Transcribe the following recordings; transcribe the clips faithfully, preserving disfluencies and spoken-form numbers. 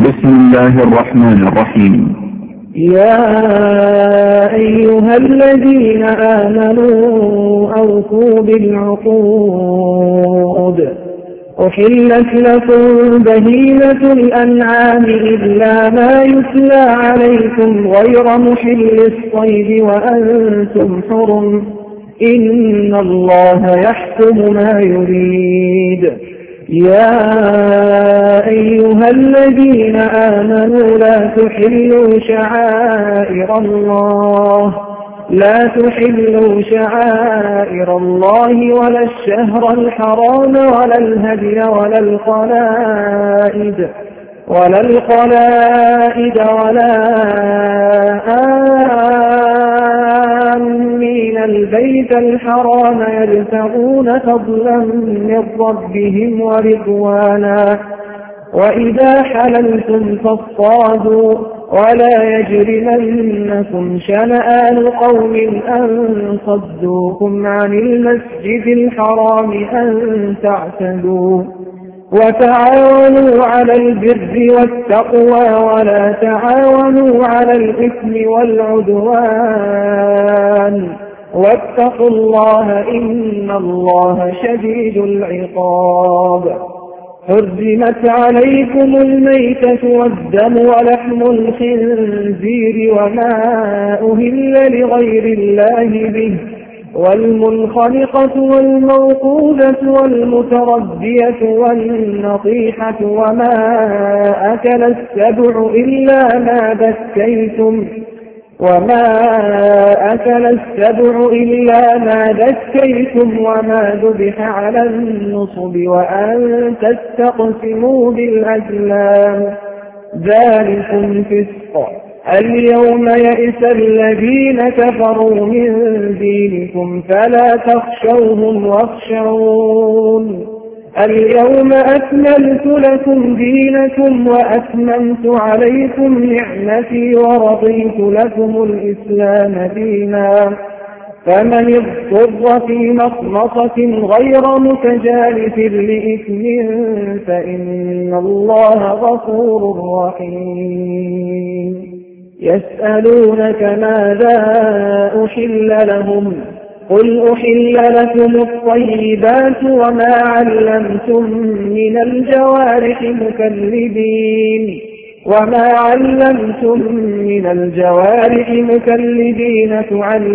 بسم الله الرحمن الرحيم. يا أيها الذين آمنوا أوفوا بالعقود. أحلت لكم بهيمة الأنعام إلا ما يتلى عليكم غير محل الصيد وأنتم حرم، إن الله يحكم ما يريد. يا أيها الذين آمنوا لا تحلوا شعائر الله لا تحلوا شعائر الله ولا الشهر الحرام ولا الهدي ولا القلائد ولا القلائد ولا آمين البيت الحرام يبتغون فضلا من ربهم ورضوانا، وإذا حللتم فاصطادوا ولا يجرمنكم شنآن قوم أن صدوكم عن المسجد الحرام أن تعتدوا، وتعاونوا على البر والتقوى ولا تعاونوا على الإثم والعدوان، واتقوا الله إن الله شديد العقاب. حرمت عليكم الميتة والدم ولحم الخنزير وما أهل لغير الله به، والمنخنقة والموقوذة والمتردية والنطيحة وما أكل السبع إلا ما ذكيتم وما أكل السبع إلا ما ذكيتم وما ذبح على النصب وأن تستقسموا بالأزلام، ذلكم فسق. اليوم يئس الذين كفروا من دينكم فلا تخشوهم واخشون. اليوم أكملت لكم دينكم وأتممت عليكم نعمتي ورضيت لكم الإسلام دينا، فمن اضطر في مخمصة غير متجانف لإثم فإن الله غفور رحيم. يسألونك ماذا أحل لهم، قل أحل لكم الطيبات وما علمتم من الجوارح مكلبين وما علمتم من الجوارح مكلبين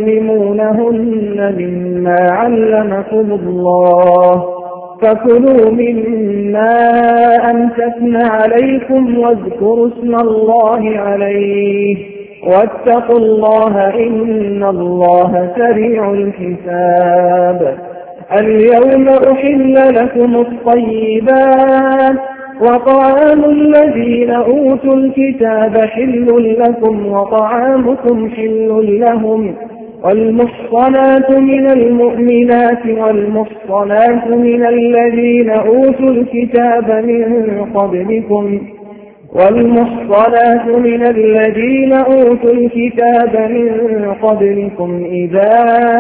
تعلمونهن مما علمكم الله، فكلوا مما أمسكن عليكم واذكروا اسم الله عليه، واتقوا الله إن الله سريع الحساب. اليوم أحل لكم الطيبات وطعام الذين أوتوا الكتاب حل لكم وطعامكم حل لهم، والمحصنات من المؤمنات والمحصنات من الذين أوتوا الكتاب من قبلكم والمحصنات من الذين أوتوا الكتاب من قبلكم إذا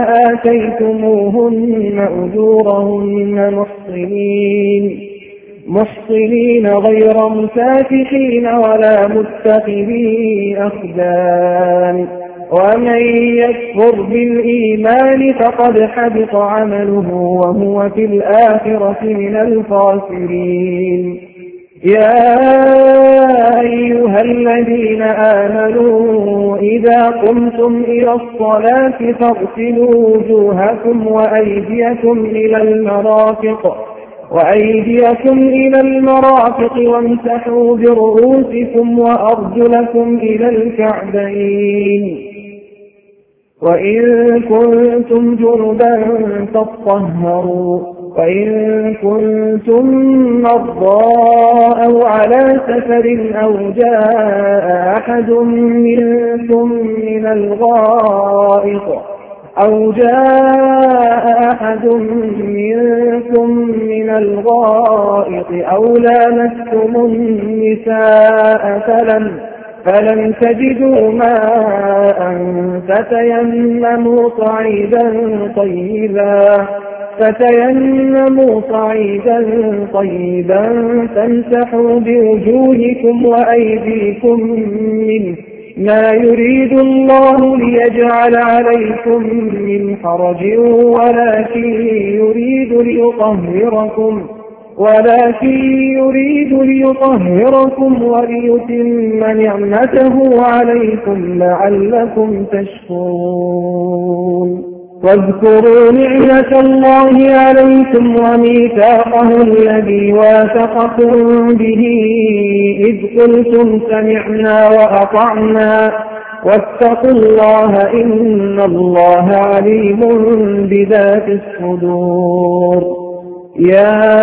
آتيتموهن أجورهن محصنين محصنين غير مسافحين ولا متخذي أخدان، ومن يكفر بالإيمان فقد حبط عمله وهو في الآخرة من الخاسرين. يا أيها الذين آمنوا إذا قمتم إلى الصلاة فاغسلوا وجوهكم وأيديكم إلى المرافق وأيديكم إلى المرافق وامسحوا برؤوسكم وأرجلكم إلى الكعبين، وإن كنتم جنبا فاطهروا، وإن كنتم مرضى أو على سفر أو جاء أحد منكم من الغائط أو جاء أحد منكم من الغائط أو لامستم النساء فلم فلم تجدوا ماء فتيمموا صعيدا طيبا فتيمموا صعيدا طيبا فامسحوا بوجوهكم وأيديكم منه ما يريد الله ليجعل عليكم من حرج ولكن يريد ليطهركم ولكن يريد ليطهركم وليتم نعمته عليكم لعلكم تشكرون. واذكروا نعمة الله عليكم وميثاقه الذي واثقكم به إذ قلتم سمعنا وأطعنا واتقوا الله إن الله عليم بذات الصدور. يا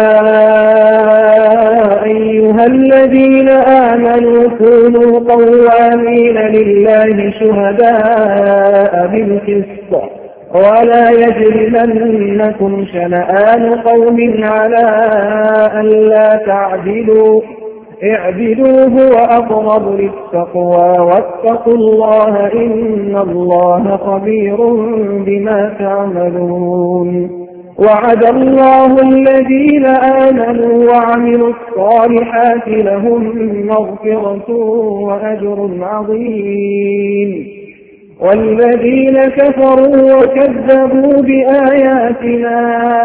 أيها الذين آمنوا كونوا قوامين لله شهداء بالقسط ولا يجرمنكم شنآن قوم على ألا تعدلوا اعدلوا هو أقرب للتقوى واتقوا الله إن الله خبير بما تعملون. وعد الله الذين آمنوا وعملوا الصالحات لهم مغفرة وأجر عظيم. والذين كفروا وكذبوا بآياتنا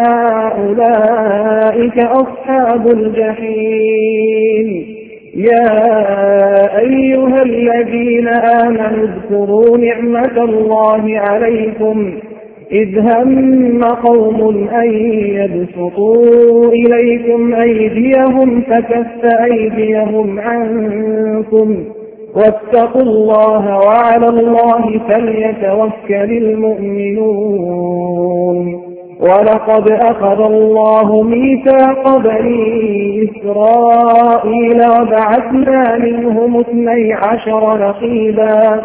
أولئك أصحاب الجحيم. يا أيها الذين آمنوا اذكروا نعمة الله عليكم إذ هم قوم أن يبسطوا إليكم أيديهم فكف أيديهم عنكم واتقوا الله وعلى الله فليتوكل المؤمنون. ولقد أخذ الله ميثاق بني إسرائيل وبعثنا منهم اثني عشر نقيبا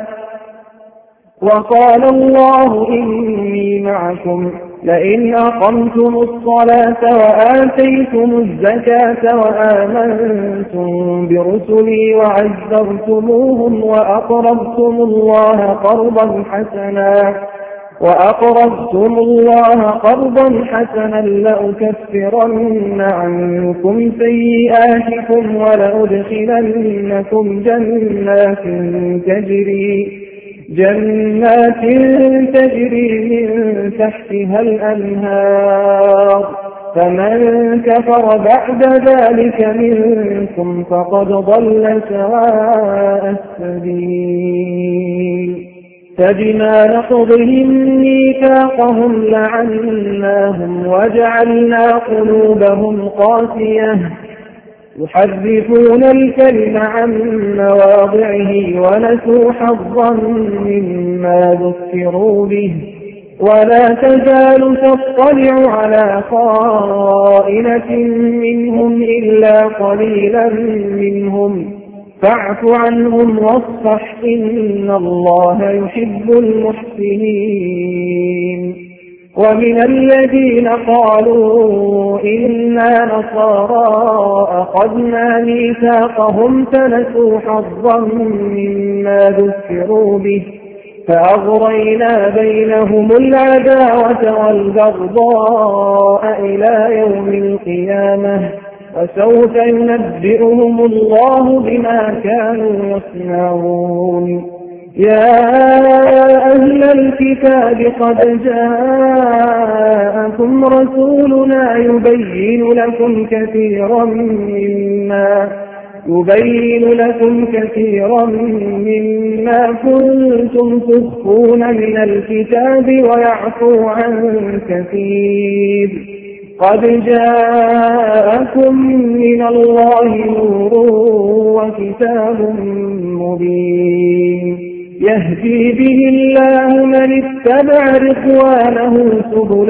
وقال الله إني معكم لئن أقمتم الصلاة وآتيتم الزكاة وآمنتم برسلي وعزرتموهم وأقرضتم الله قرضا حسنا وأقرضتم الله قرضا حسنا لأكفرن عنكم سيئاتكم ولأدخلنكم جنات تجري جنات تجري من تحتها الأنهار فمن كفر بعد ذلك منكم فقد ضل سواء السبيل. فبما نقضهم ميثاقهم لعناهم وجعلنا قلوبهم قاسية يحرفون الكلم عن مواضعه ونسوا حظا مما ذكروا به ولا تزال تطلع على خائنة منهم إلا قليلا منهم فاعف عنهم واصفح إن الله يحب المحسنين. ومن الذين قالوا إنا نصارى أخذنا ميثاقهم فنسوا حظا مما ذكروا به فأغرينا بينهم العداوة والبغضاء إلى يوم القيامة وسوف ينبئهم الله بما كانوا يصنعون. يا أهل الكتاب قد جاءكم رسولنا يبين لكم كثيرا مما يبين لكم كثيرا مما كنتم تخفون من الكتاب ويعفو عن كثير. قد جاءكم من الله نور وكتاب مبين يهدي به الله من اتبع رضوانه سبل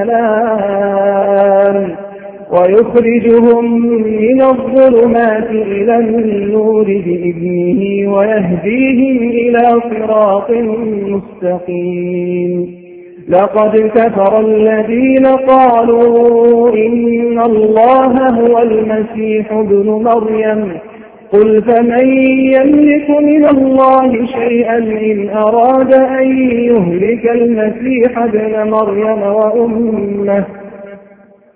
السلام ويخرجهم من الظلمات إلى النور بإذنه ويهديهم إلى صراط مستقيم. لقد كفر الذين قالوا إن الله هو المسيح ابن مريم قل فمن يملك من الله شيئا إن أراد أن يهلك المسيح ابن مريم وأمه,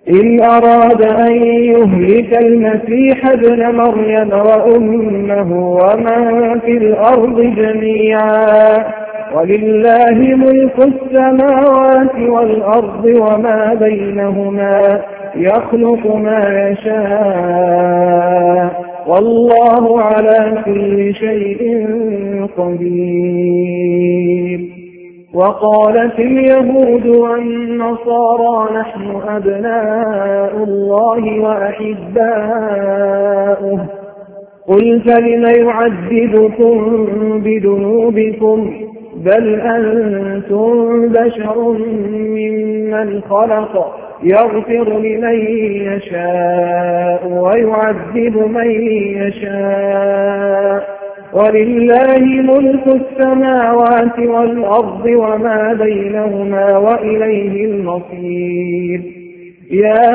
إن أراد أن يهلك المسيح ابن مريم وأمه ومن في الأرض جميعا ولله ملك السماوات والأرض وما بينهما يخلق ما يشاء والله على كل شيء قدير. وقالت اليهود والنصارى نحن أبناء الله وأحباؤه قل فلم يعذبكم بذنوبكم بل أنتم بشر ممن خلق يغفر لمن يشاء ويعذب من يشاء ولله ملك السماوات والأرض وما بينهما وإليه المصير. يا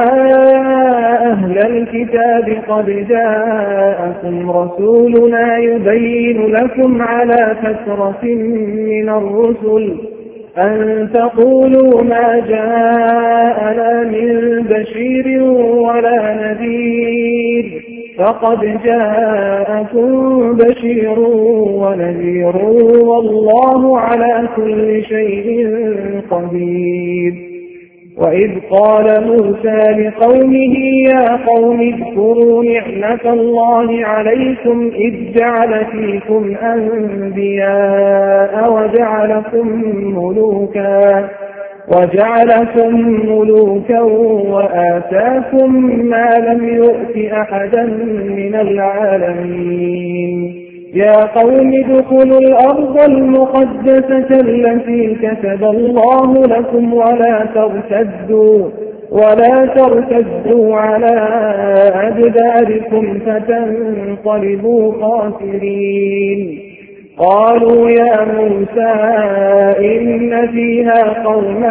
أهل الكتاب قد جاءكم رسولنا يبين لكم على فترة من الرسل أن تقولوا ما جاءنا من بشير ولا نذير فقد جاءكم بشير ونذير والله على كل شيء قدير. وإذ قال موسى لقومه يا قوم اذكروا نعمة الله عليكم إذ جعل فيكم أنبياء وجعلكم ملوكا وجعلكم ملوكا وآتاكم ما لم يؤت أحدا من العالمين. يا قوم ادخلوا الأرض المقدسة التي كتب الله لكم ولا ترتدوا ولا ترتدوا على أدباركم فتنقلبوا خاسرين. قالوا يا موسى إن فيها قوما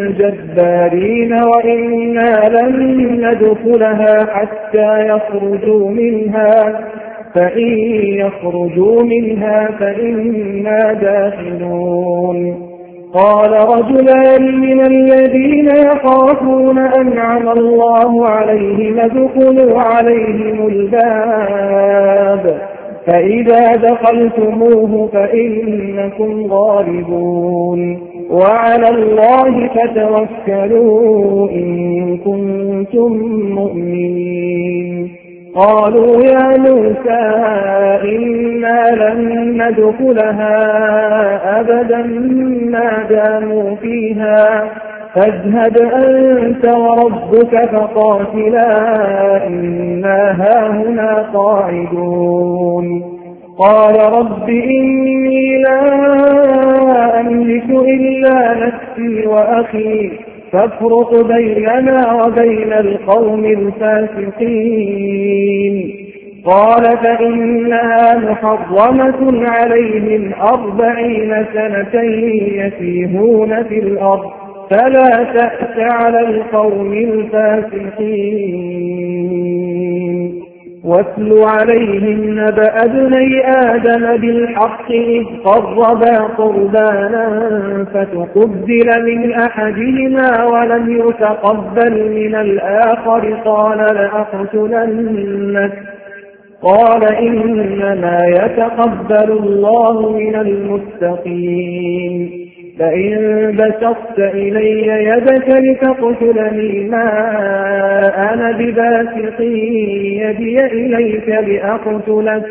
جبارين وإنا لن ندخلها حتى يخرجوا منها فإن يخرجوا منها فإنا داخلون. قال رجلان من الذين يخافون أنعم الله عليهم ادخلوا عليهم الباب فإذا دخلتموه فإنكم غالبون وعلى الله فتوكلوا إن كنتم مؤمنين. قالوا يا موسى إنا لن ندخلها أبدا ما داموا فيها فاذهب أنت وربك فقاتلا إنا هاهنا قاعدون. قال رب إني لا أملك إلا نفسي وأخي فافرق بيننا وبين القوم الفاسقين. قال فإنها محرمة عليهم أربعين سنة يتيهون في الأرض فلا تأس على القوم الفاسقين. واتل عليهم نبأ ابني آدم بالحق إذ قربا قربانا فتقبل من أحدهما ولم يتقبل من الآخر قال لأقتلنك قال إنما يتقبل الله من المتقين. فإن بسطت إلي يدك لتقتلني ما أنا بباسط يدي إليك لأقتلك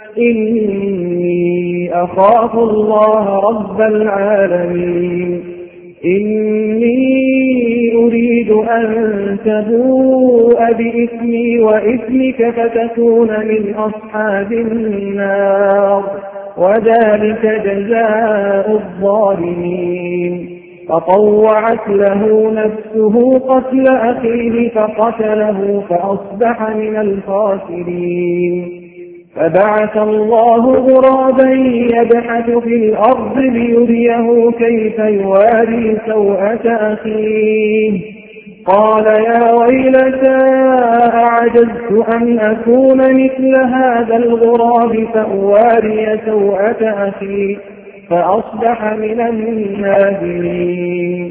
إني أخاف الله رب العالمين. إني أريد أن تبوء بإثمي وإثمك فتكون من أصحاب النار وذلك جزاء الظالمين. فطوعت له نفسه قتل أخيه فقتله فأصبح من الخاسرين. فبعث الله غرابا يبحث في الأرض ليريه كيف يواري سوءة أخيه قال يا ويلتى أعجزت أن أكون مثل هذا الغراب فأواري سوءة أخي فأصبح من النادمين.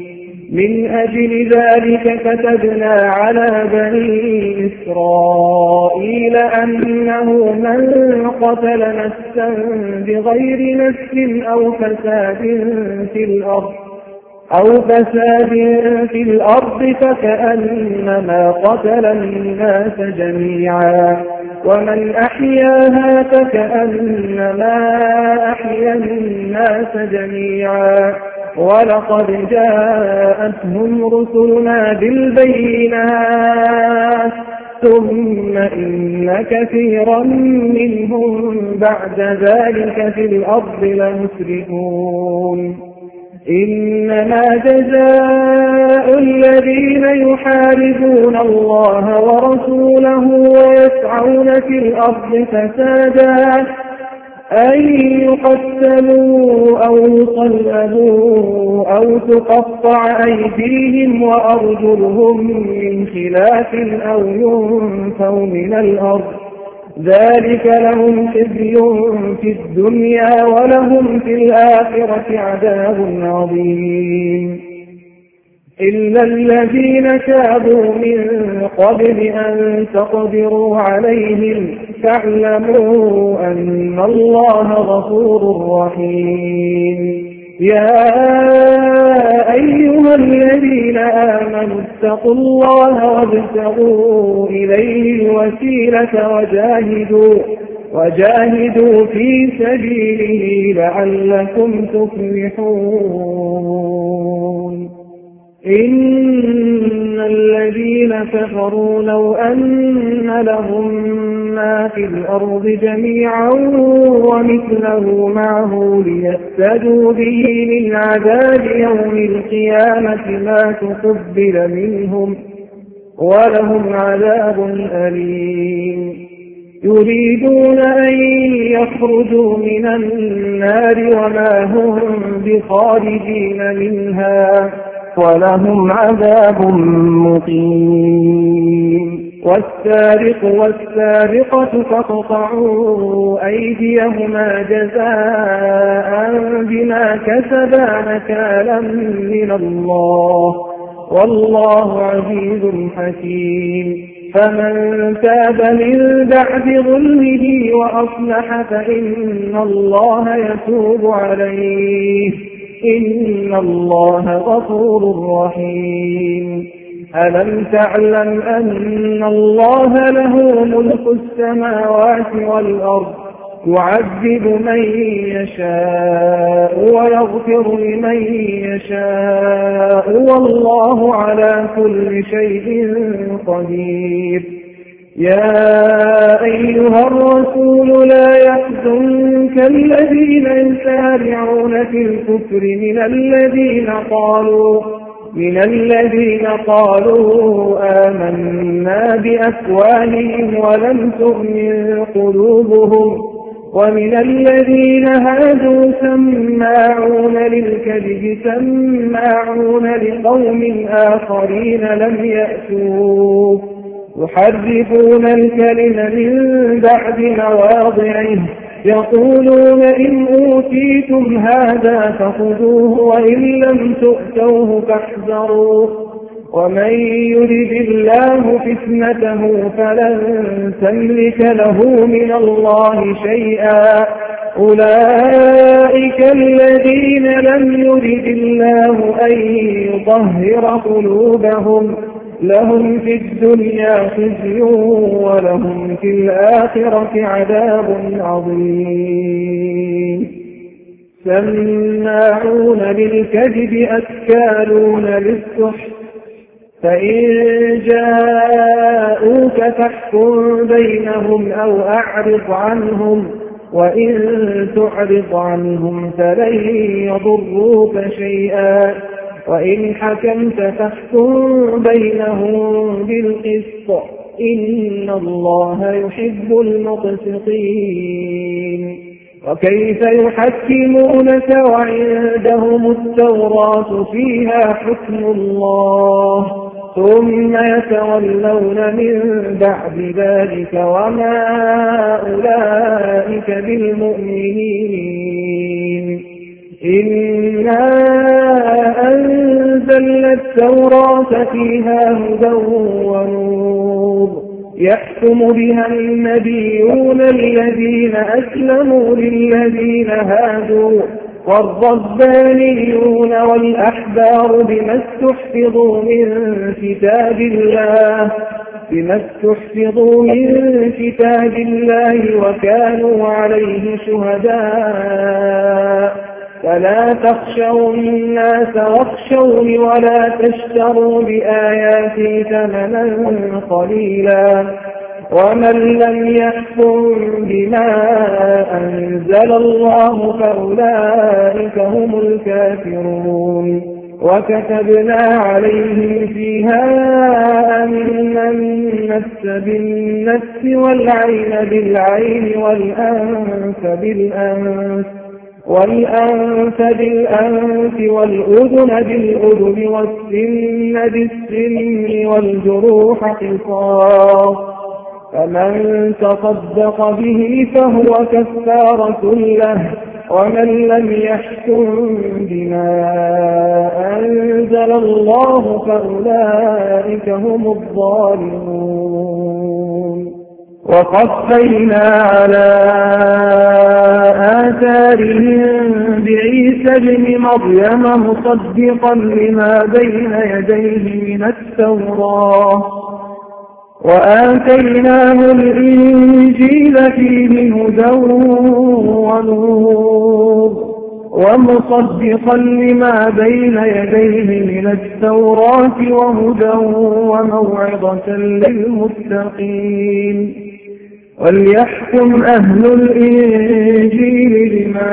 من أجل ذلك كتبنا على بني إسرائيل أنه من قتل نفسا بغير نفس أو فساد في الأرض أو فساد في الأرض فكأنما قتل الناس جميعا ومن أحياها فكأنما أحيا الناس جميعا ولقد جاءتهم رسلنا بالبينات ثم إن كثيرا منهم بعد ذلك في الأرض لمسرفون إنما جزاء الذين يحاربون الله ورسوله ويسعون في الأرض فسادا أن يقتلوا أو يصلبوا أو تقطع أيديهم وأرجلهم من خلاف أو ينفوا من الأرض ذلك لهم خزي في الدنيا ولهم في الآخرة عذاب عظيم إلا الذين تابوا من قبل أن تقدروا عليهم فاعلموا أن الله غفور رحيم يا أيها الذين آمنوا اتقوا الله وابتغوا إليه الوسيلة وجاهدوا وجاهدوا في سبيله لعلكم تفلحون إن الذين كفروا لو أن لهم ما في الأرض جميعا ومثله معه ليفتدوا به من عذاب يوم القيامة ما تقبل منهم ولهم عذاب أليم يريدون أن يخرجوا من النار وما هم بخارجين منها ولهم عذاب مقيم والسارق والسارقة فاقطعوا أيديهما جزاء بما كسبا نكالا من الله والله عزيز حكيم فمن تاب من بعد ظلمه وأصلح فإن الله يتوب عليه إن الله غفور رحيم ألم تعلم أن الله له ملك السماوات والأرض يعذب من يشاء ويغفر لمن يشاء والله على كل شيء قدير يا أيها الرسول لا يحزنك الذين يسارعون في الكفر من الذين قالوا من الذين قالوا آمنا بأفواههم ولم تؤمن قلوبهم ومن الذين هادوا سماعون للكذب سماعون لقوم آخرين لم يأتوه يحرفون الكلم من بعد مواضعه يقولون إن أوتيتم هذا فخذوه وإن لم تؤتوه فاحذروه ومن يرد الله فتنته فلن تملك له من الله شيئا أولئك الذين لم يرد الله أن يطهر قلوبهم لهم في الدنيا خزي ولهم في الآخرة عذاب عظيم سماعون للكذب أكالون للسحت فإن جاءوك فاحكم بينهم أو أعرض عنهم وإن تعرض عنهم فلن يضروك شيئا وإن حكمت فاحكم بينهم بالقسط إن الله يحب المقسطين وكيف يحكمونك وعندهم التوراة فيها حكم الله ثم يتولون من بعد ذلك وما أولئك بالمؤمنين إنا أنزلنا التوراة فيها هدى ونور يحكم بها النبيون الذين أسلموا للذين هادوا والربانيون والأحبار بما استحفظوا من كتاب الله بما استحفظوا من كتاب الله وكانوا عليه شهداء فلا تخشوا الناس واخشوني ولا تشتروا بآياتي ثمنا قليلا ومن لم يحكم بما أنزل الله فأولئك هم الكافرون وكتبنا عليهم فيها أن النفس بالنفس والعين بالعين والأنف بالأنف والأنف بالأنف والأذن بالأذن والسن بالسن والجروح قصاص فمن تصدق به فهو كفارة له ومن لم يحكم بما أنزل الله فأولئك هم الظالمون وقفينا على آثارهم بعيسى ابن مريم مصدقا لما بين يديه من التوراة وآتيناه الإنجيل فيه هدى ونور ومصدقا لما بين يديه من التوراة وهدى وموعظة للمتقين وليحكم أهل الإنجيل بما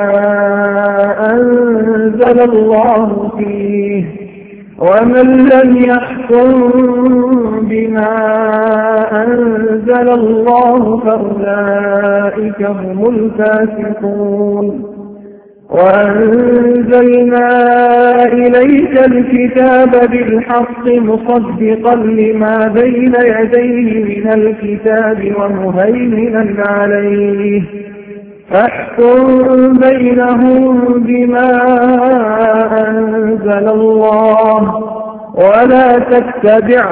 أنزل الله فيه ومن لم يحكم بما أنزل الله فأولئك هم الفاسقون وأنزلنا إليك الكتاب بالحق مصدقا لما بين يديه من الكتاب ومهيمنا عليه فاحكم بينهم بما أنزل الله ولا تتبع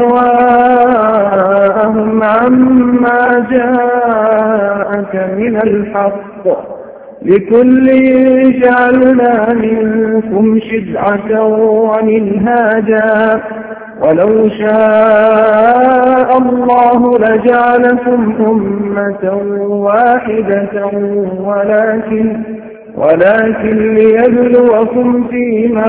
أهواءهم عما جاءك من الحق لكل جعلنا منكم شرعة ومنهاجا ولو شاء الله لجعلكم أمة واحدة ولكن ولكن ليبلوكم فيما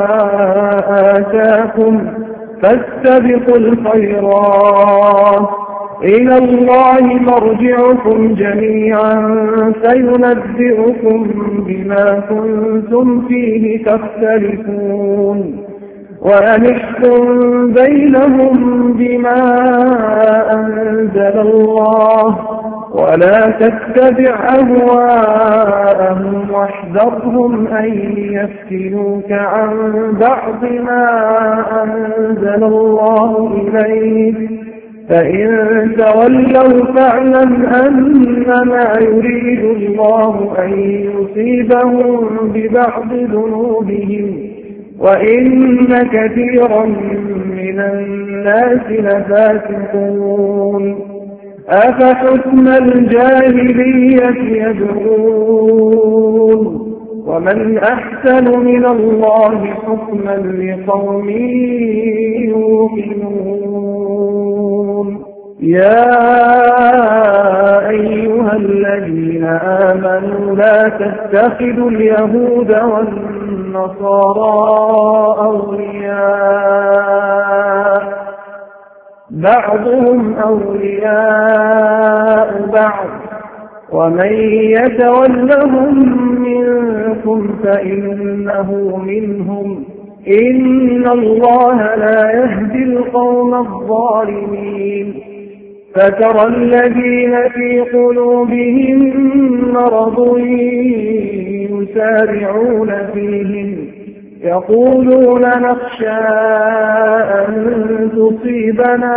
آتاكم فاستبقوا الخيرات إلى الله مرجعكم جميعا فينبئكم بما كنتم فيه تختلفون وأنحكم بينهم بما أنزل الله ولا تتبع أهواءهم واحذرهم أن يفتنوك عن بعض ما أنزل الله إليك فإن تولوا فاعلم أنما يريد الله أن يصيبهم ببعض ذنوبهم وإن كثيرا من الناس لفاسقون أفحكم الجاهلية يبغون ومن أحسن من الله حكما لقوم يوقنون يا أيها الذين آمنوا لا تتخذوا اليهود والنصارى أولياء بعضهم أولياء بعض ومن يتولهم منكم فإنه منهم إن الله لا يهدي القوم الظالمين فترى الذين في قلوبهم مرض يسارعون فيهم يقولون نخشى أن تصيبنا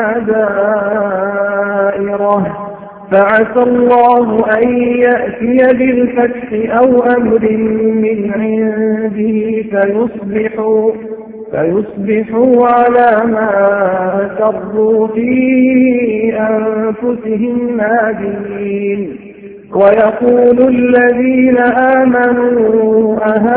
دائرة فعسى الله أن يأتي بالفتح أو أمر من عنده فيصبحوا, فيصبحوا على ما أسروا في أنفسهم نادمين. ويقول الذين آمنوا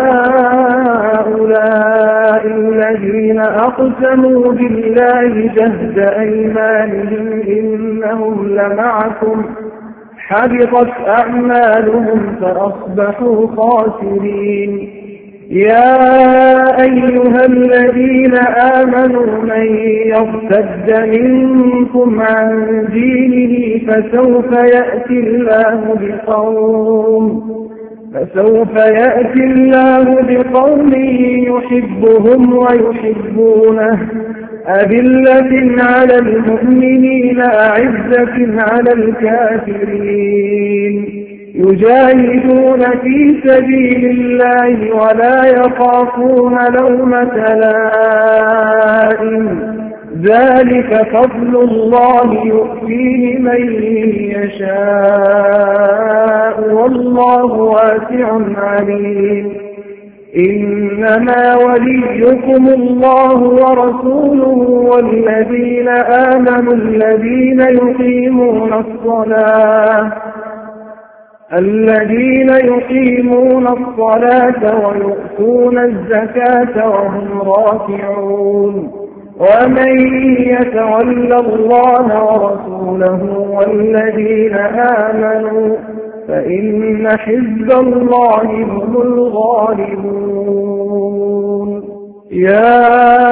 أهؤلاء الذين أقسموا بالله جهد أيمانهم إنهم لمعكم حبطت أعمالهم فأصبحوا خاسرين. يا أيها الذين آمنوا من يرتد منكم عن دينه فسوف يأتي الله بقوم فسوف يأتي الله بقوم يحبهم ويحبونه أذلة على المؤمنين أعزة على الكافرين يجاهدون في سبيل الله ولا يخافون لومة لائم ذلك فضل الله يؤتيه من يشاء والله واسع عليم. إنما وليكم الله ورسوله والذين آمنوا الذين يقيمون الصلاة الذين يقيمون الصلاة ويؤتون الزكاة وهم راكعون. ومن يتول الله ورسوله والذين آمنوا فإن حزب الله هم الغالبون. يا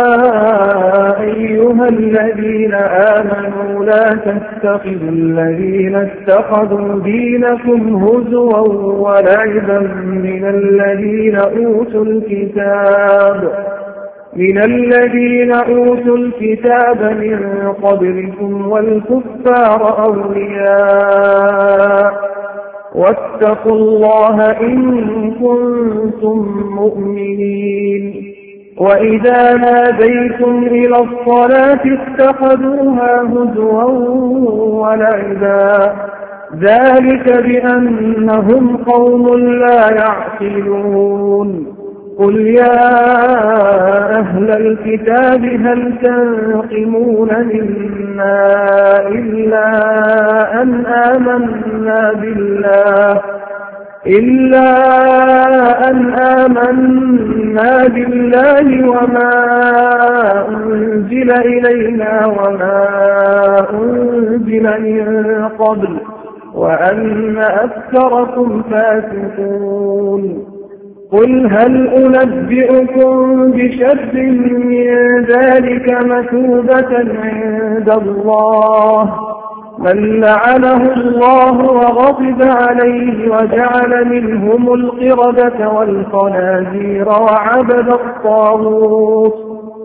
أيها الذين آمنوا لا تتخذوا الذين اتخذوا دينكم هزوا ولعبا من الذين أوتوا الكتاب من الذين أوتوا الكتاب من قبلكم والكفار أولياء واتقوا الله إن كنتم مؤمنين. وإذا ناديتم إلى الصلاة اتخذوها هزوا ولعبا ذلك بأنهم قوم لا يعقلون. قل يا أهل الكتاب هل تنقمون منا إلا أن آمنا بالله إلا أن آمنا بالله وما أنزل إلينا وما أنزل من قبل وأن أكثركم فاسقون. قل هل أنبئكم بشر من ذلك مثوبة عند الله من لعنه الله وغضب عليه وجعل منهم القردة والخنازير وعبد الطاغوت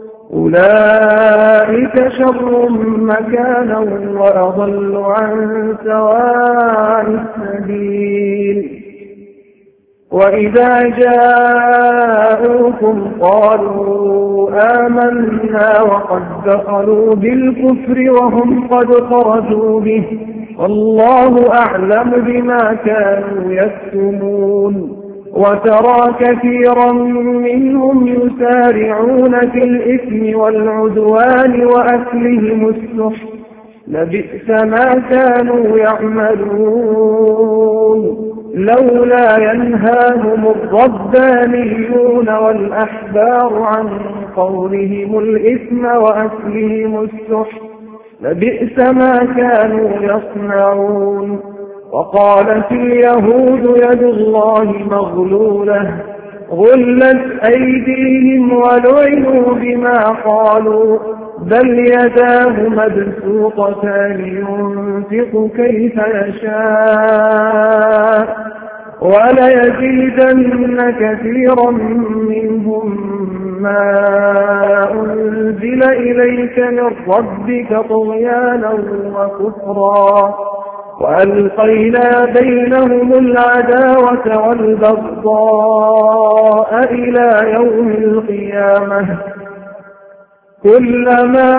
أولئك شر مكانا وأضل عن سواء السبيل. وإذا جاءوكم قالوا آمنا وقد دخلوا بالكفر وهم قد خرجوا به والله أعلم بما كانوا يكتمون. وترى كثيرا منهم يسارعون في الإثم والعدوان وأكلهم السحت لبئس ما كانوا يعملون. لولا ينهاهم الربانيون والأحبار عن قولهم الإثم وأكلهم السحت لبئس ما كانوا يصنعون. وقالت اليهود يد الله مغلولة غلت أيديهم ولعنوا بما قالوا بل يداه مبسوطتان ينفق كيف يشاء وليزيدن كثيرا منهم ما أنزل إليك من ربك طغيانا وكفرا وألقينا بينهم العداوة والبغضاء إلى يوم القيامة كلما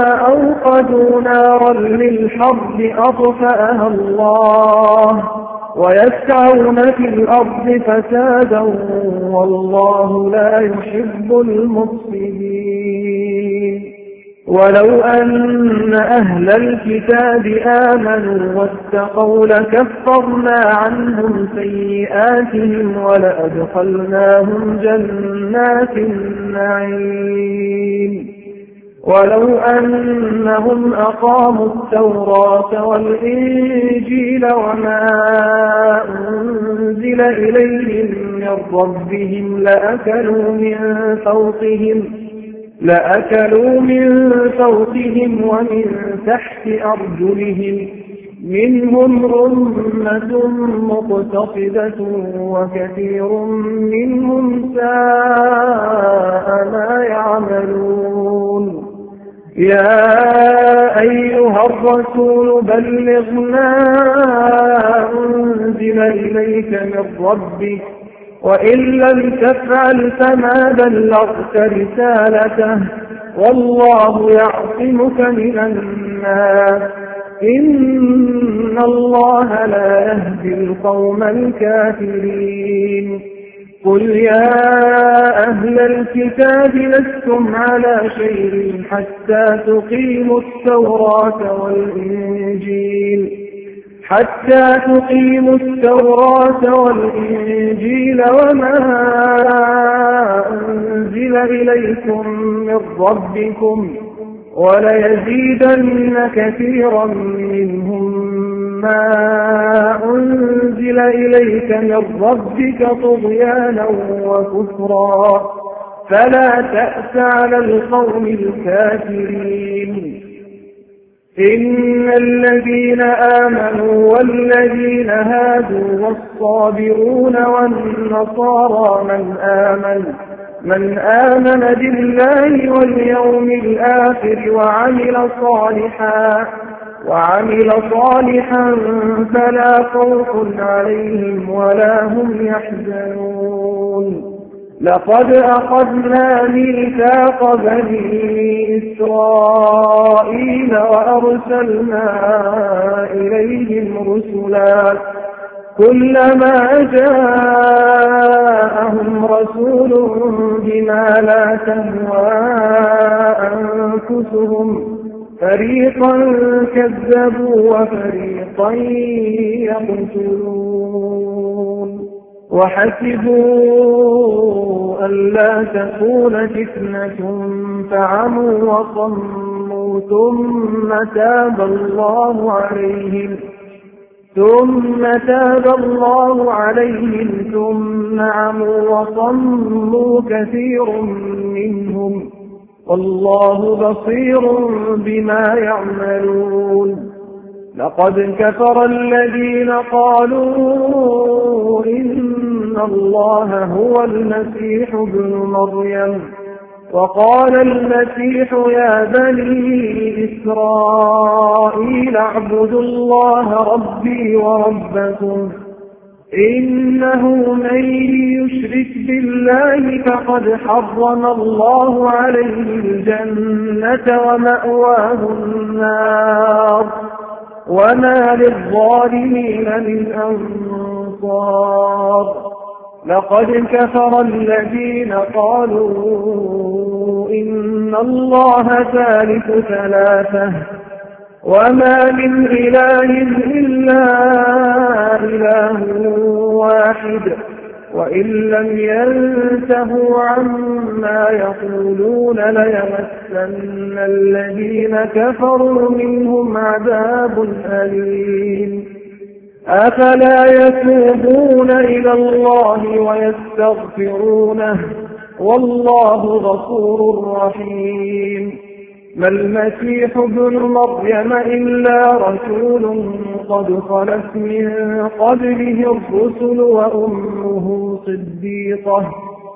أوقدوا نارا للحرب أطفأها الله ويسعون في الأرض فسادا والله لا يحب المفسدين. ولو أن أهل الكتاب آمنوا واتقوا لكفرنا عنهم سيئاتهم ولأدخلناهم جنات النعيم. ولو أنهم أقاموا التوراة والإنجيل وما أنزل إليهم من ربهم لأكلوا من فوقهم لأكلوا من فوقهم ومن تحت أرجلهم منهم أمة مقتصدة وكثير منهم ساء ما يعملون. يا أيها الرسول بلغ ما أنزل إليك من ربك وإن لم تفعل فما بلغت رسالته والله يعصمك من الناس إن الله لا يهدي القوم الكافرين. قل يا أهل الكتاب لستم على شيء حتى تقيموا التوراة والإنجيل حتى تقيموا التوراة والإنجيل وما أنزل إليكم من ربكم وليزيدن كثيرا منهم ما أنزل إليك من ربك طغيانا وكفرا فلا تأس على القوم الكافرين. إن الذين آمنوا والذين هادوا والصابرون والنصارى من آمن من آمن بالله واليوم الآخر وعمل صالحا وعمل صالحا فلا خوف عليهم ولا هم يحزنون. لقد أخذنا ميثاق بني إسرائيل وأرسلنا إليهم رسلا كلما جاءهم رسول بما لا تهوى أنفسهم فريقا كذبوا وفريقا يقتلون. وحسبوا ألا تكون فتنة فعموا وصموا ثم تاب الله عليهم ثم تاب الله عليهم ثم عموا وصموا كثير منهم والله بصير بما يعملون. لقد كفر الذين قالوا إن الله هو المسيح ابن مريم وقال المسيح يا بني إسرائيل اعبدوا الله ربي وربكم إنه من يشرك بالله فقد حرم الله عليه الجنة ومأواه النار وما للظالمين من أنصار. لقد كفر الذين قالوا إن الله ثالث ثلاثة وما من إله إلا إله واحد وإن لم ينتهوا عما يقولون ليمسن الذين كفروا منهم عذاب أليم. أفلا يتوبون إلى الله ويستغفرونه والله غفور رحيم. ما المسيح ابن مريم إلا رسول قد خلت من قبله الرسل وأمه صديقة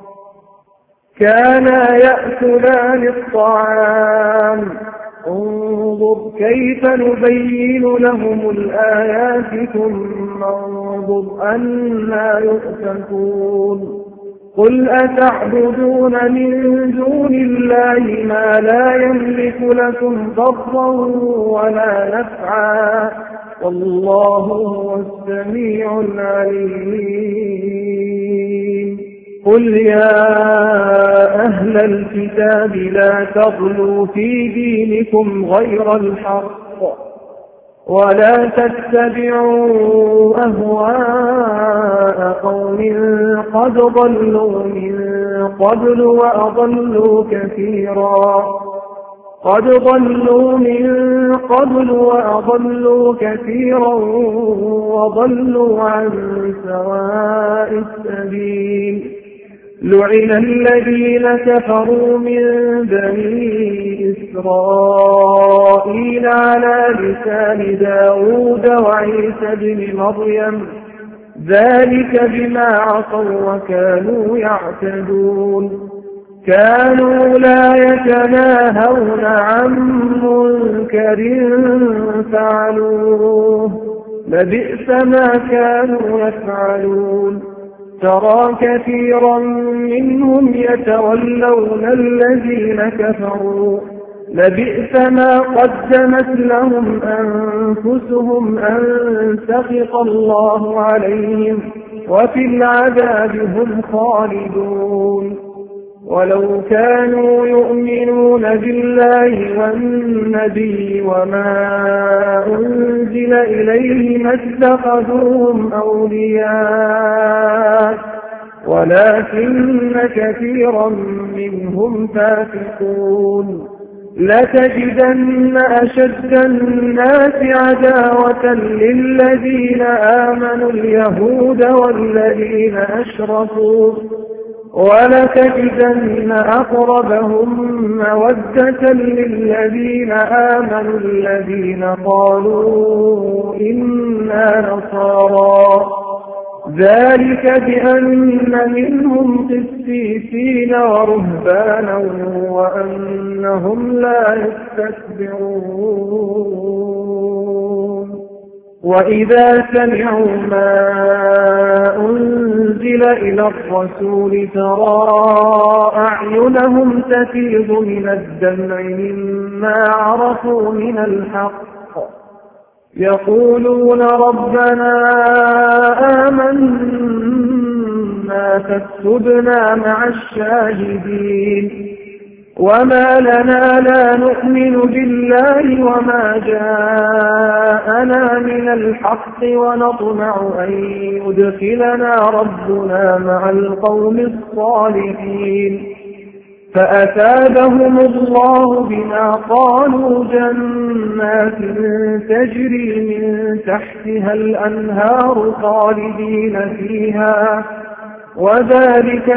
كانا يأكلان الطعام انظر كيف نبين لهم الآيات ثم انظر أنا يؤفكون. قل أتعبدون من دون الله ما لا يملك لكم ضرا ولا نفعا والله هو السميع العليم. قل يا أهل الكتاب لا تغلوا في دينكم غير الحق ولا تتبعوا أهواء قوم قد ضلوا من قبل وأضلوا كثيرا قد ضلوا من قبل وأضلوا كثيرا وضلوا عن سواء السبيل. لعن الذين كفروا من بني إسرائيل على لسان داود وعيسى بن مريم ذلك بما عصوا وكانوا يعتدون. كانوا لا يتناهون عن منكر فعلوه لبئس ما كانوا يفعلون. ترى كثيرا منهم يتولون الذين كفروا لبئس ما قدمت لهم أنفسهم أن سخط الله عليهم وفي العذاب هم خالدون. ولو كانوا يؤمنون بالله والنبي وما أنزل إليه ما اتخذوهم أولياء ولكن كثيرا منهم فاسقون. لتجدن أشد الناس عداوة للذين آمنوا اليهود والذين أشركوا ولتجدن أقربهم مودة للذين آمنوا الذين قالوا إنا نصارى ذلك بأن منهم قسيسين ورهبانا وأنهم لا يستكبرون. وإذا سمعوا ما أنزل إلى الرسول ترى أعينهم تفيض من الدمع مما عرفوا من الحق يقولون ربنا آمنا فاكتبنا مع الشاهدين. وما لنا لا نؤمن بالله وما جاءنا من الحق ونطمع أن يدخلنا ربنا مع القوم الصالحين. فأثابهم الله بما قالوا جنات تجري من تحتها الأنهار خالدين فيها وذلك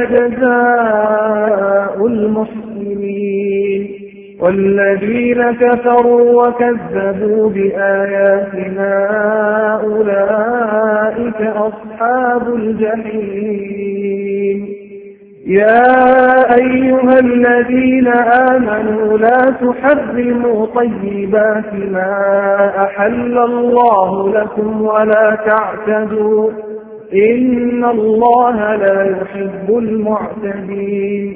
جزاء المحسنين. والذين كفروا وكذبوا بآياتنا أولئك أصحاب الجحيم. يا أيها الذين آمنوا لا تحرموا طيبات ما أحل الله لكم ولا تعتدوا إن الله لا يحب المعتدين.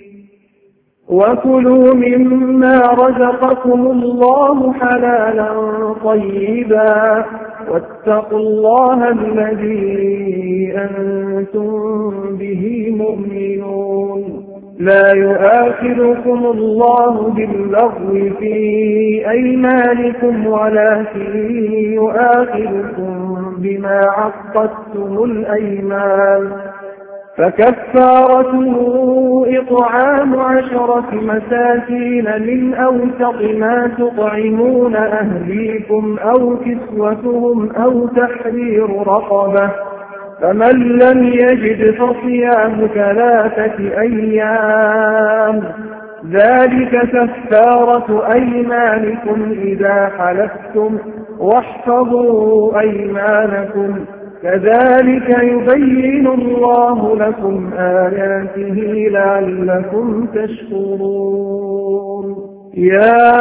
وكلوا مما رزقكم الله حلالا طيبا واتقوا الله الذي أنتم به مؤمنون. لا يؤاخذكم الله باللغو في أيمانكم ولكن يؤاخذكم بما عقدتم الأيمان. فكفارته إطعام عشرة مساكين من أوسط ما تطعمون أهليكم أو كسوتهم أو تحرير رقبة. فمن لم يجد فصيام ثلاثة أيام ذلك كفارة أيمانكم إذا حلفتم واحفظوا أيمانكم كذلك يبين الله لكم آياته لعلكم تشكرون. يا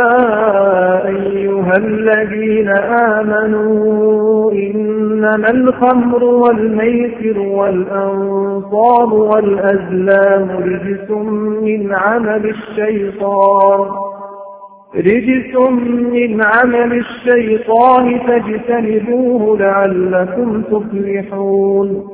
أيها الذين آمنوا إنما الخمر والميسر والأنصاب والأزلام رجس من عمل الشيطان رجس من عمل الشيطان فاجتنبوه لعلكم تفلحون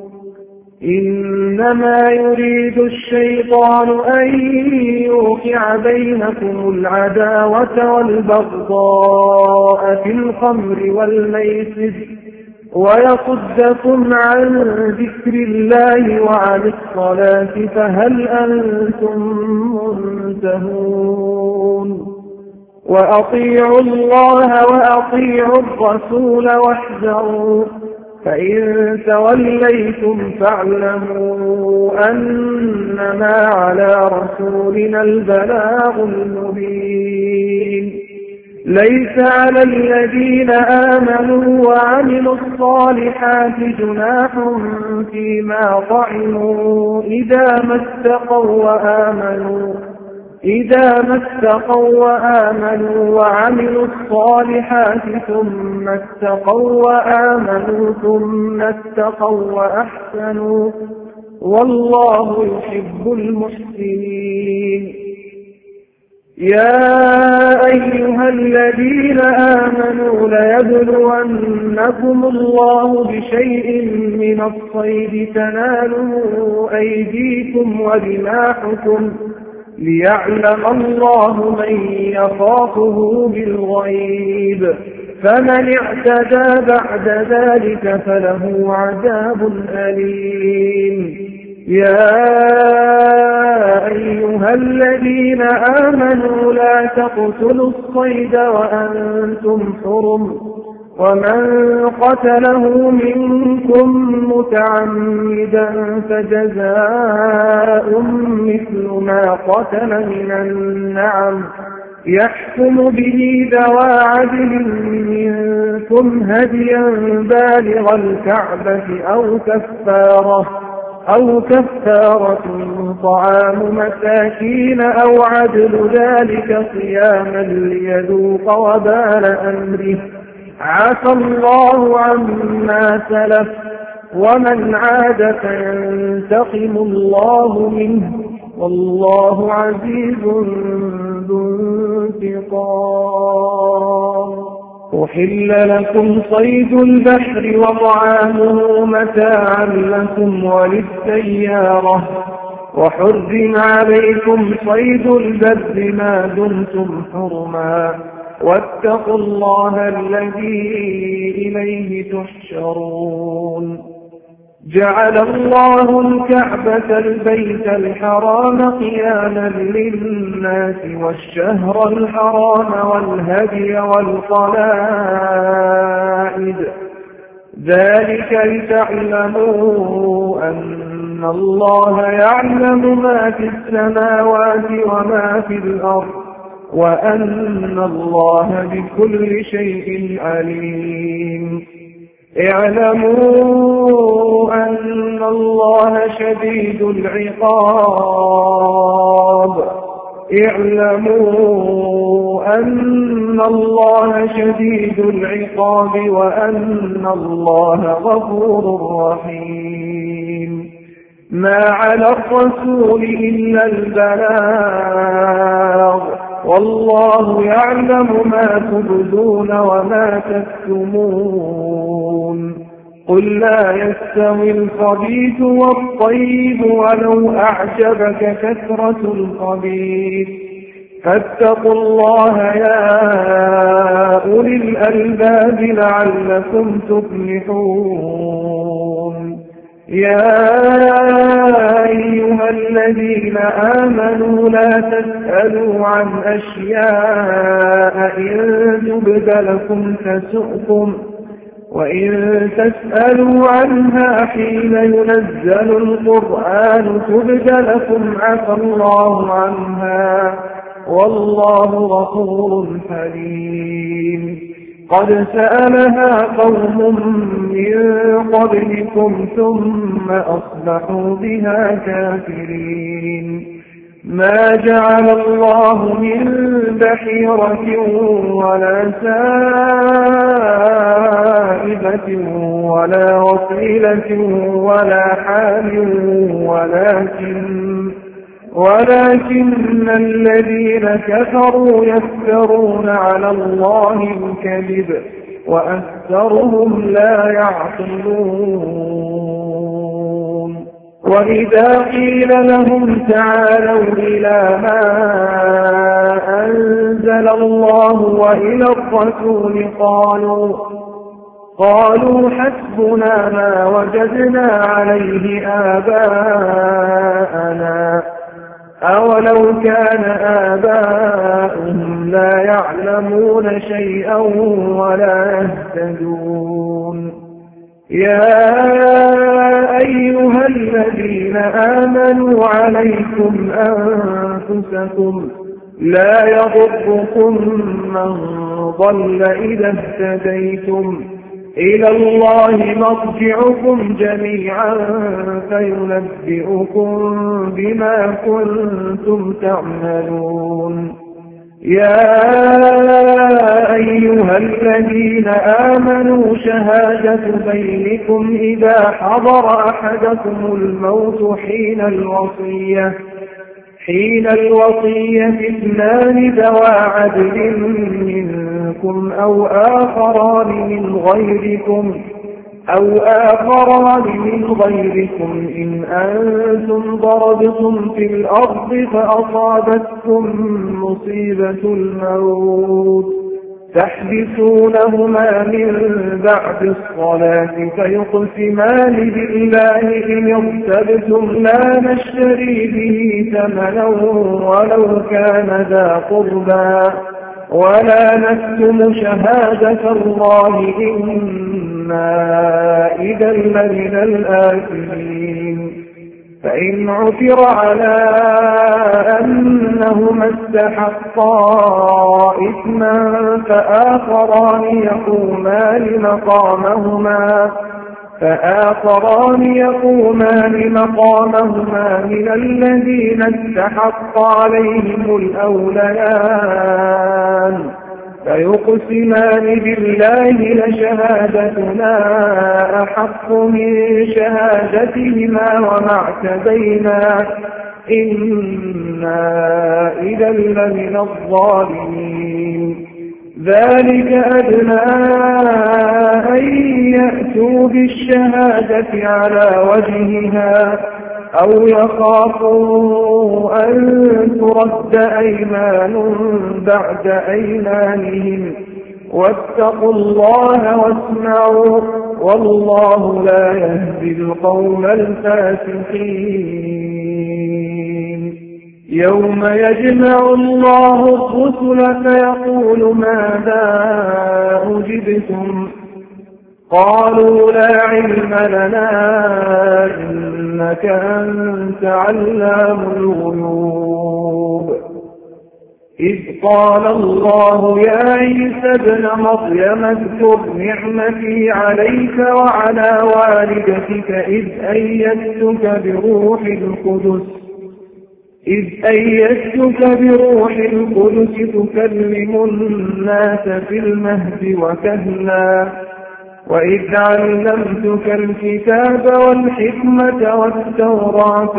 إنما يريد الشيطان أن يوقع بينكم العداوة والبغضاء في الخمر والميسر ويصدكم عن ذكر الله وعن الصلاة فهل أنتم منتهون وأطيعوا الله وأطيعوا الرسول واحذروا فإن توليتم فاعلموا أنما على رسولنا البلاغ المبين ليس على الذين آمنوا وعملوا الصالحات جناح فيما طعموا إذا ما اتقوا وآمنوا إذا ما اتقوا وآمنوا وعملوا الصالحات ثم اتقوا وآمنوا ثم اتقوا وأحسنوا والله يحب المحسنين يا أيها الذين آمنوا ليبلونكم الله بشيء من الصيد تناله أيديكم ورماحكم ليعلم الله من يخافه بالغيب فمن اعتدى بعد ذلك فله عذاب أليم يا أيها الذين آمنوا لا تقتلوا الصيد وأنتم حرم ومن قتله منكم متعمدا فجزاء مثل ما قتل من النعم يحكم به ذوى عدل منكم هديا بالغ الكعبة أو كفارة أو كفارة طعام مساكين أو عدل ذلك صياما ليذوق وبال أمره عفى الله عما سلف ومن عاد فينتقم الله منه والله عزيز ذو انتقام أحل لكم صيد البحر وطعامه متاعا لكم وللسيارة وحرم عليكم صيد البر ما دمتم حرما واتقوا الله الذي إليه تحشرون جعل الله الكعبة البيت الحرام قياما للناس والشهر الحرام والهدي والقلائد ذلك لتعلموا أن الله يعلم ما في السماوات وما في الأرض وأن الله بكل شيء عليم اعلموا أن الله شديد العقاب اعلموا أن الله شديد العقاب وأن الله غفور رحيم ما على الرسول إلا البلاغ والله يعلم ما تبدون وما تكتمون قل لا يستوي الخبيث والطيب ولو أعجبك كثرة الخبيث فاتقوا الله يا أولي الألباب لعلكم تفلحون يا أيها الذين آمنوا لا تسألوا عن أشياء إن تبد لكم تسؤكم وإن تسألوا عنها حين ينزل القرآن تبد لكم عفى الله عنها والله غفور حليم قد سألها قوم من قبلكم ثم أصبحوا بها كافرين ما جعل الله من بحيرة ولا سائبة ولا وصيلة ولا حام ولكن ولكن الذين كفروا يفترون على الله الكذب وأكثرهم لا يعقلون. وإذا قيل لهم تعالوا إلى ما أنزل الله وإلى الرسول قالوا قالوا حسبنا ما وجدنا عليه آباءنا أولو كان آباؤهم لا يعلمون شيئا ولا يهتدون. يا أيها الذين آمنوا عليكم أنفسكم لا يضركم من ضل إذا اهتديتم إلى الله مرجعكم جميعا فينبئكم بما كنتم تعملون. يا أيها الذين آمنوا شهادة بينكم إذا حضر أحدكم الموت حين الوصية حين الوصية اثنان ذوى عدل منكم أو آخران من غيركم أو آخران من غيركم إن أنتم ضربتم في الأرض فأصابتكم مصيبة الموت تحبسونهما من بعد الصلاة فيقسمان بالله إن ارتبتم لا نشتري به ثمنا ولو كان ذا قربى ولا نكتم شهادة الله إنا إذا لمن الآثمين. فإن عثر على أنهما استحقا إثما فآخران يقومان مقامهما فآخران يقومان مقامهما من الذين استحق عليهم الأوليان فيقسمان بالله لشهادتنا أحق من شهادتهما وما اعتدينا إنا إذا لمن الظالمين. ذلك أدنى أن يأتوا بالشهادة على وجهها أو يخافوا أن ترد أيمان بعد أيمانهم واتقوا الله واسمعوا والله لا يهدي القوم الفاسقين. يوم يجمع الله الرسل فيقول ماذا أجبتم قالوا لا علم لنا إنك أنت علام الغيوب. إذ قال الله يا عيسى ابن مريم اذكر نعمتي عليك وعلى والدتك إذ أيدتك بروح القدس إذ أيدتك بروح القدس تكلم الناس في المهد وكهلا وإذ علمتك الكتاب والحكمة والتوراة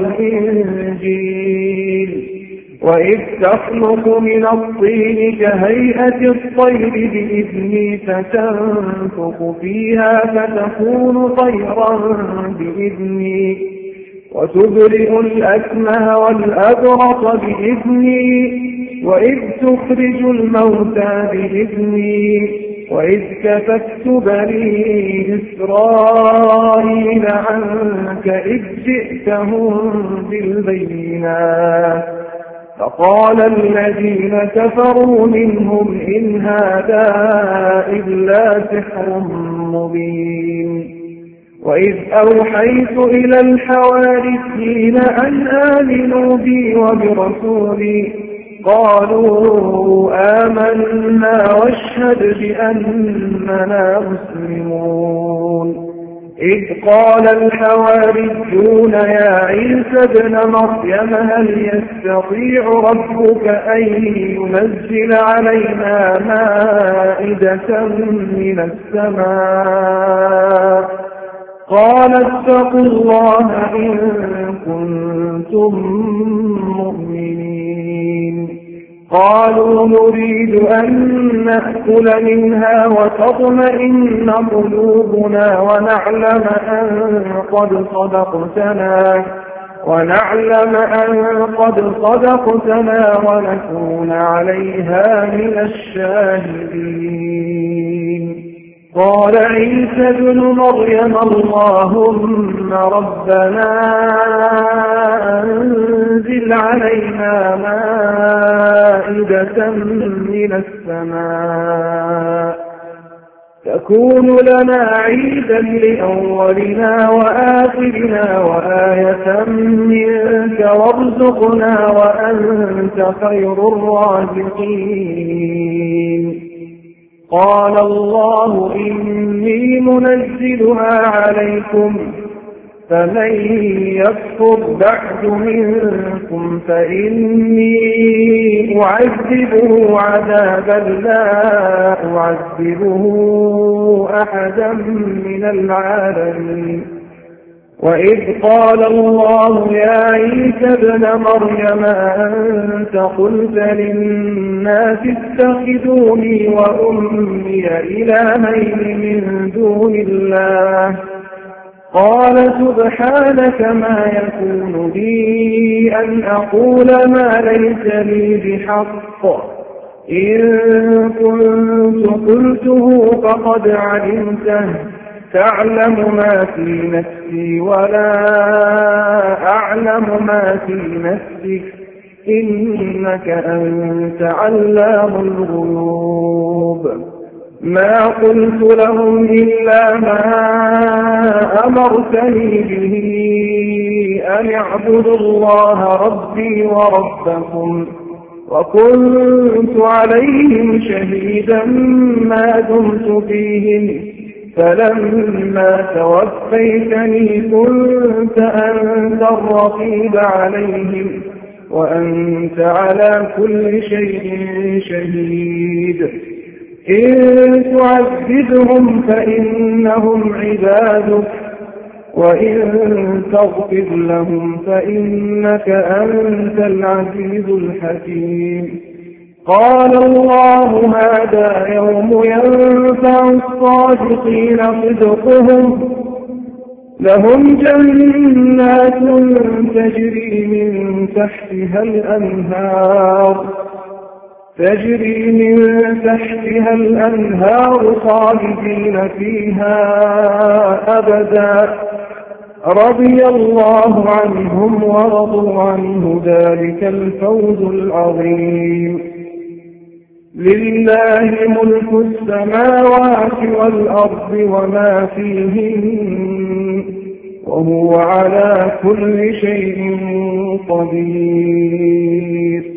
والإنجيل وإذ تخلق من الطين كهيئة الطير بإذني فتنفخ فيها فتكون طيرا بإذني وتبرئ الأكمه والأبرص بإذني وإذ تخرج الموتى بإذني وإذ كففت بني إسرائيل عنك إذ جئتهم بالبينات فقال الذين كفروا منهم إن هذا إلا سحر مبين. وإذ أوحيت إلى الحواريين أن آمنوا بي وبرسولي قالوا آمنا واشهد بأننا مسلمون. إذ قال الحواريون يا عيسى ابن مريم هل يستطيع ربك أن ينزل علينا مائدة من السماء قال اتقوا الله إن كنتم مؤمنين. قالوا نريد أن نأكل منها وتطمئن قلوبنا ونعلم أن قد صدقتنا ونعلم أن قد صدقتنا ونكون عليها من الشاهدين. قال عيسى ابن مريم اللهم ربنا أنزل علينا مائدة من السماء تكون لنا عيدا لأولنا وآخرنا وآية منك وارزقنا وأنت خير الرازقين. قال الله إني منزلها عليكم فمن يكفر بعد منكم فإني أعذبه عذابا لا أعذبه أحدا من العالمين. وإذ قال الله يا عيسى ابن مريم أنت قلت للناس اتخذوني وأمي إلهين من دون الله قال سبحانك ما يكون لي أن أقول ما ليس لي بحق إن كنت قلته فقد علمته تعلم ما في نفسي ولا أعلم ما في نفسك إنك أنت علام الغيوب. ما قلت لهم إلا ما أمرتني به أن اعبدوا الله ربي وربكم وكنت عليهم شهيدا ما دمت فيهم فلما توفيتني كنت أنت الرقيب عليهم وأنت على كل شيء شهيد. إن تعذبهم فإنهم عبادك وإن تغفر لهم فإنك أنت العزيز الحكيم. قال الله هذا يوم ينفع الصادقين صدقهم لهم جنات تجري من تحتها الأنهار تجري من تحتها الأنهار خالدين فيها أبدا رضي الله عنهم ورضوا عنه ذلك الفوز العظيم. لله ملك السماوات والأرض وما فيهن وهو على كل شيء قدير.